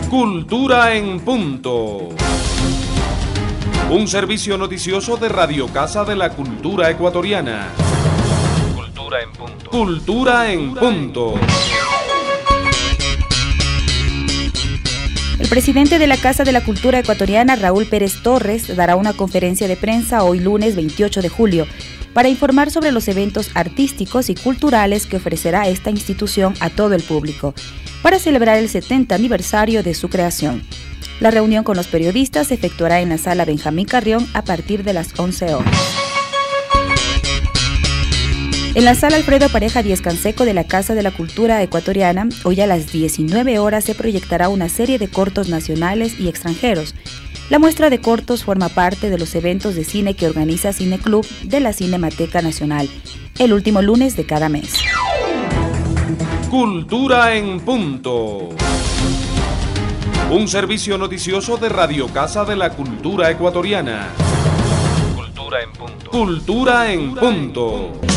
Cultura en Punto. Un servicio noticioso de Radio Casa de la Cultura Ecuatoriana. Cultura en Punto. Cultura en Punto. El presidente de la Casa de la Cultura Ecuatoriana, Raúl Pérez Torres, dará una conferencia de prensa hoy lunes 28 de julio para informar sobre los eventos artísticos y culturales que ofrecerá esta institución a todo el público, para celebrar el 70 aniversario de su creación. La reunión con los periodistas se efectuará en la sala Benjamín Carrión a partir de las 11 horas. En la sala Alfredo Pareja Díez Canseco de la Casa de la Cultura Ecuatoriana, hoy a las 19 horas se proyectará una serie de cortos nacionales y extranjeros. La muestra de cortos forma parte de los eventos de cine que organiza Cineclub de la Cinemateca Nacional, el último lunes de cada mes. Cultura en Punto. Un servicio noticioso de Radio Casa de la Cultura Ecuatoriana. Cultura en Punto. Cultura en Punto.